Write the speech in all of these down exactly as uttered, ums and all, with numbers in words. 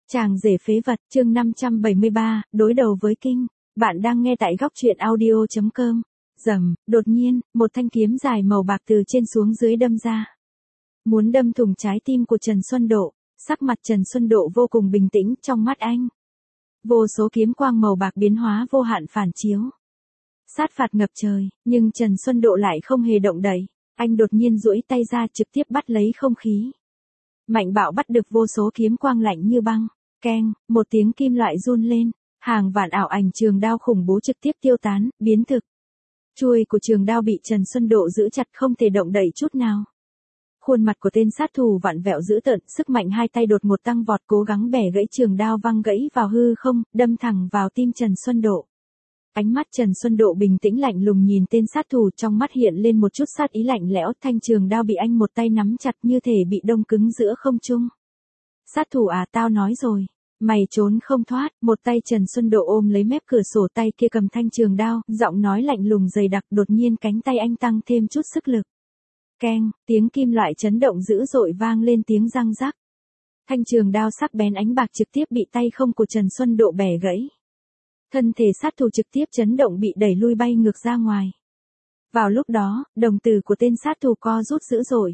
Chàng rể phế vật, chương năm trăm bảy mươi ba, đối đầu với kinh. Bạn đang nghe tại góc truyện audio chấm com. Rầm, đột nhiên, một thanh kiếm dài màu bạc từ trên xuống dưới đâm ra. Muốn đâm thủng trái tim của Trần Xuân Độ, sắc mặt Trần Xuân Độ vô cùng bình tĩnh trong mắt anh. Vô số kiếm quang màu bạc biến hóa vô hạn phản chiếu. Sát phạt ngập trời, nhưng Trần Xuân Độ lại không hề động đậy. Anh đột nhiên duỗi tay ra trực tiếp bắt lấy không khí. Mạnh bạo bắt được vô số kiếm quang lạnh như băng. Keng, một tiếng kim loại run lên, hàng vạn ảo ảnh trường đao khủng bố trực tiếp tiêu tán, biến thực. Chuôi của trường đao bị Trần Xuân Độ giữ chặt không thể động đậy chút nào. Khuôn mặt của tên sát thủ vặn vẹo dữ tợn, sức mạnh hai tay đột một tăng vọt cố gắng bẻ gãy trường đao văng gãy vào hư không, đâm thẳng vào tim Trần Xuân Độ. Ánh mắt Trần Xuân Độ bình tĩnh lạnh lùng nhìn tên sát thủ, trong mắt hiện lên một chút sát ý lạnh lẽo, thanh trường đao bị anh một tay nắm chặt như thể bị đông cứng giữa không trung. Sát thủ à, tao nói rồi, mày trốn không thoát. Một tay Trần Xuân Độ ôm lấy mép cửa sổ, tay kia cầm thanh trường đao, giọng nói lạnh lùng dày đặc. Đột nhiên cánh tay anh tăng thêm chút sức lực. Keng, tiếng kim loại chấn động dữ dội vang lên tiếng răng rắc. Thanh trường đao sắc bén ánh bạc trực tiếp bị tay không của Trần Xuân Độ bẻ gãy. Thân thể sát thủ trực tiếp chấn động bị đẩy lui bay ngược ra ngoài. Vào lúc đó, đồng tử của tên sát thủ co rút dữ dội.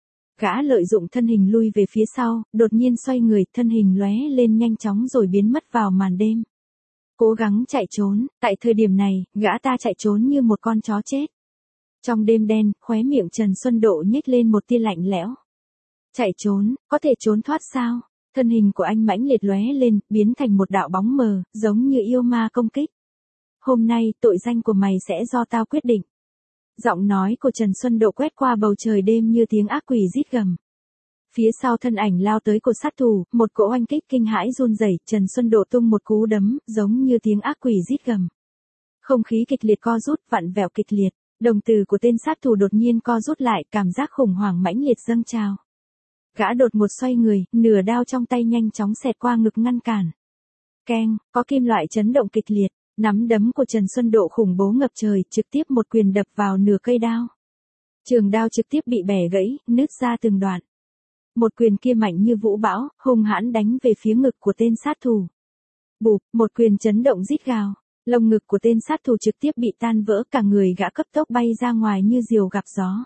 Gã lợi dụng thân hình lui về phía sau, đột nhiên xoay người, thân hình lóe lên nhanh chóng rồi biến mất vào màn đêm. Cố gắng chạy trốn, tại thời điểm này, gã ta chạy trốn như một con chó chết. Trong đêm đen, khóe miệng Trần Xuân Độ nhếch lên một tia lạnh lẽo. Chạy trốn, có thể trốn thoát sao? Thân hình của anh mãnh liệt lóe lên, biến thành một đạo bóng mờ, giống như yêu ma công kích. Hôm nay, tội danh của mày sẽ do tao quyết định. Giọng nói của Trần Xuân Độ quét qua bầu trời đêm như tiếng ác quỷ rít gầm. Phía sau thân ảnh lao tới của sát thủ, một cỗ oanh kích kinh hãi run rẩy, Trần Xuân Độ tung một cú đấm, giống như tiếng ác quỷ rít gầm. Không khí kịch liệt co rút, vặn vẹo kịch liệt, đồng tử của tên sát thủ đột nhiên co rút lại, cảm giác khủng hoảng mãnh liệt dâng trào. Gã đột một xoay người, nửa đao trong tay nhanh chóng xẹt qua ngực ngăn cản. Keng, có kim loại chấn động kịch liệt. Nắm đấm của Trần Xuân Độ khủng bố ngập trời, trực tiếp một quyền đập vào nửa cây đao. Trường đao trực tiếp bị bẻ gãy, nứt ra từng đoạn. Một quyền kia mạnh như vũ bão, hung hãn đánh về phía ngực của tên sát thủ. Bụp, một quyền chấn động rít gào, lồng ngực của tên sát thủ trực tiếp bị tan vỡ, cả người gã cấp tốc bay ra ngoài như diều gặp gió.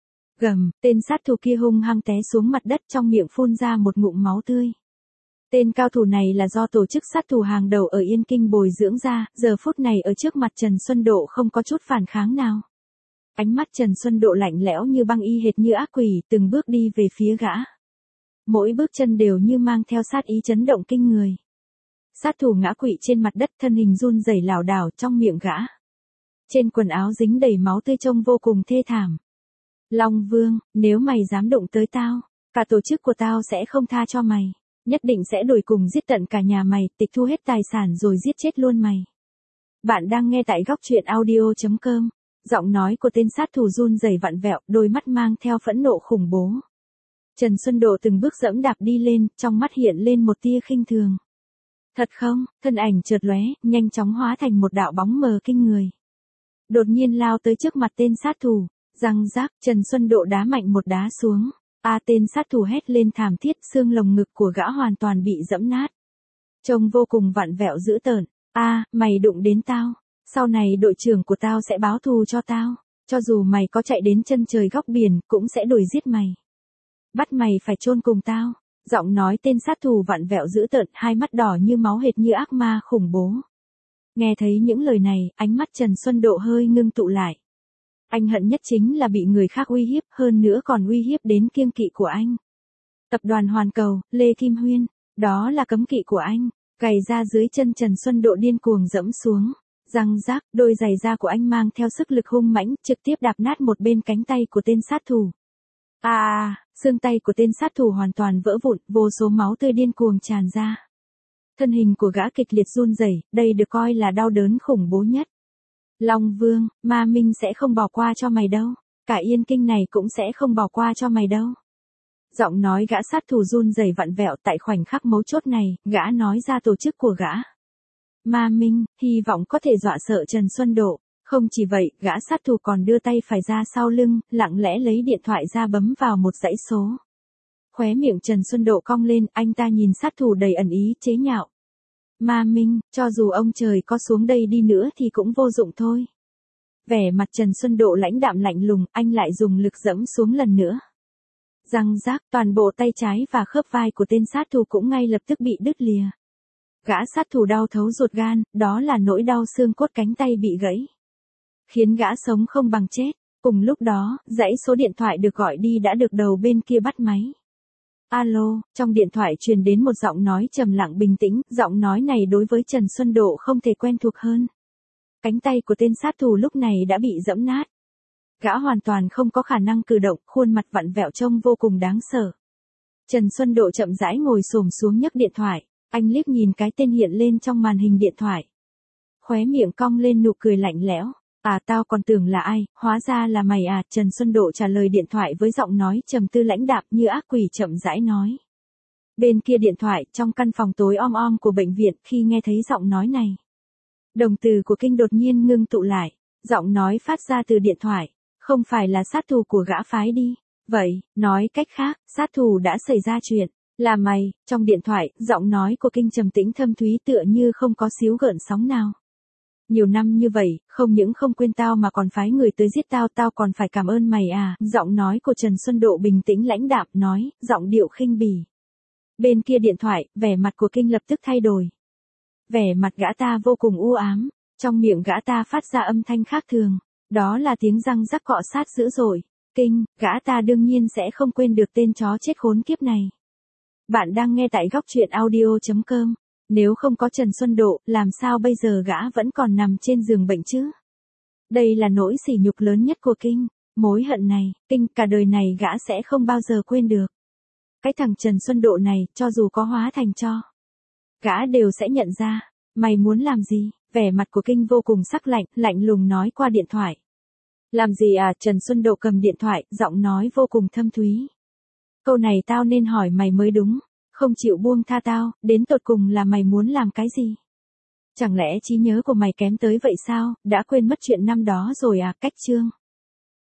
Gầm, tên sát thủ kia hung hăng té xuống mặt đất, trong miệng phun ra một ngụm máu tươi. Tên cao thủ này là do tổ chức sát thủ hàng đầu ở Yên Kinh bồi dưỡng ra, giờ phút này ở trước mặt Trần Xuân Độ không có chút phản kháng nào. Ánh mắt Trần Xuân Độ lạnh lẽo như băng, y hệt như ác quỷ, từng bước đi về phía gã. Mỗi bước chân đều như mang theo sát ý chấn động kinh người. Sát thủ ngã quỵ trên mặt đất, thân hình run rẩy lảo đảo trong miệng gã. Trên quần áo dính đầy máu tươi trông vô cùng thê thảm. Long Vương, nếu mày dám đụng tới tao, cả tổ chức của tao sẽ không tha cho mày. Nhất định sẽ đuổi cùng giết tận cả nhà mày, tịch thu hết tài sản rồi giết chết luôn mày. Bạn đang nghe tại góc truyện audio chấm com. Giọng nói của tên sát thủ run rẩy vặn vẹo, đôi mắt mang theo phẫn nộ khủng bố. Trần Xuân Độ từng bước dẫm đạp đi lên, trong mắt hiện lên một tia khinh thường. Thật không? Thân ảnh chợt lóe, nhanh chóng hóa thành một đạo bóng mờ kinh người. Đột nhiên lao tới trước mặt tên sát thủ, răng rác, Trần Xuân Độ đá mạnh một đá xuống. A à, tên sát thủ hét lên thảm thiết, xương lồng ngực của gã hoàn toàn bị dẫm nát. Trông vô cùng vặn vẹo dữ tợn. A, à, mày đụng đến tao, sau này đội trưởng của tao sẽ báo thù cho tao, cho dù mày có chạy đến chân trời góc biển, cũng sẽ đuổi giết mày. Bắt mày phải chôn cùng tao. Giọng nói tên sát thủ vặn vẹo dữ tợn, hai mắt đỏ như máu hệt như ác ma khủng bố. Nghe thấy những lời này, ánh mắt Trần Xuân Độ hơi ngưng tụ lại. Anh hận nhất chính là bị người khác uy hiếp, hơn nữa còn uy hiếp đến kiêng kỵ của anh. Tập đoàn Hoàn Cầu, Lê Kim Huyên, đó là cấm kỵ của anh. Gầy ra dưới chân Trần Xuân Độ điên cuồng dẫm xuống. Răng rác, đôi giày da của anh mang theo sức lực hung mãnh, trực tiếp đạp nát một bên cánh tay của tên sát thủ. À, xương tay của tên sát thủ hoàn toàn vỡ vụn, vô số máu tươi điên cuồng tràn ra. Thân hình của gã kịch liệt run rẩy, đây được coi là đau đớn khủng bố nhất. Long Vương, Ma Minh sẽ không bỏ qua cho mày đâu. Cả Yên Kinh này cũng sẽ không bỏ qua cho mày đâu. Giọng nói gã sát thủ run rẩy vặn vẹo, tại khoảnh khắc mấu chốt này, gã nói ra tổ chức của gã. Ma Minh, hy vọng có thể dọa sợ Trần Xuân Độ. Không chỉ vậy, gã sát thủ còn đưa tay phải ra sau lưng, lặng lẽ lấy điện thoại ra bấm vào một dãy số. Khóe miệng Trần Xuân Độ cong lên, anh ta nhìn sát thủ đầy ẩn ý, chế nhạo. Ma Minh, cho dù ông trời có xuống đây đi nữa thì cũng vô dụng thôi. Vẻ mặt Trần Xuân Độ lãnh đạm lạnh lùng, anh lại dùng lực giẫm xuống lần nữa. Răng rác, toàn bộ tay trái và khớp vai của tên sát thủ cũng ngay lập tức bị đứt lìa. Gã sát thủ đau thấu ruột gan, đó là nỗi đau xương cốt cánh tay bị gãy. Khiến gã sống không bằng chết. Cùng lúc đó, dãy số điện thoại được gọi đi đã được đầu bên kia bắt máy. Alo, trong điện thoại truyền đến một giọng nói trầm lặng bình tĩnh, giọng nói này đối với Trần Xuân Độ không thể quen thuộc hơn. Cánh tay của tên sát thủ lúc này đã bị giẫm nát. Gã hoàn toàn không có khả năng cử động, khuôn mặt vặn vẹo trông vô cùng đáng sợ. Trần Xuân Độ chậm rãi ngồi xổm xuống nhấc điện thoại, anh liếc nhìn cái tên hiện lên trong màn hình điện thoại. Khóe miệng cong lên nụ cười lạnh lẽo. À tao còn tưởng là ai, hóa ra là mày à, Trần Xuân Độ trả lời điện thoại với giọng nói trầm tư lãnh đạm như ác quỷ chậm rãi nói. Bên kia điện thoại, trong căn phòng tối om om của bệnh viện, khi nghe thấy giọng nói này. Đồng tử của Kinh đột nhiên ngưng tụ lại, giọng nói phát ra từ điện thoại, không phải là sát thủ của gã phái đi. Vậy, nói cách khác, sát thủ đã xảy ra chuyện, là mày, trong điện thoại, giọng nói của Kinh trầm tĩnh thâm thúy tựa như không có xíu gợn sóng nào. Nhiều năm như vậy, không những không quên tao mà còn phái người tới giết tao, tao còn phải cảm ơn mày à, giọng nói của Trần Xuân Độ bình tĩnh lãnh đạm nói, giọng điệu khinh bỉ. Bên kia điện thoại, vẻ mặt của Kinh lập tức thay đổi. Vẻ mặt gã ta vô cùng u ám, trong miệng gã ta phát ra âm thanh khác thường, đó là tiếng răng rắc cọ sát dữ dội. Kinh, gã ta đương nhiên sẽ không quên được tên chó chết khốn kiếp này. Bạn đang nghe tại góc truyện audio chấm com. Nếu không có Trần Xuân Độ, làm sao bây giờ gã vẫn còn nằm trên giường bệnh chứ? Đây là nỗi sỉ nhục lớn nhất của Kinh. Mối hận này, Kinh cả đời này gã sẽ không bao giờ quên được. Cái thằng Trần Xuân Độ này, cho dù có hóa thành tro, gã đều sẽ nhận ra. Mày muốn làm gì? Vẻ mặt của Kinh vô cùng sắc lạnh, lạnh lùng nói qua điện thoại. Làm gì à? Trần Xuân Độ cầm điện thoại, giọng nói vô cùng thâm thúy. Câu này tao nên hỏi mày mới đúng. Không chịu buông tha tao, đến tột cùng là mày muốn làm cái gì? Chẳng lẽ trí nhớ của mày kém tới vậy sao, đã quên mất chuyện năm đó rồi à? Cách chương.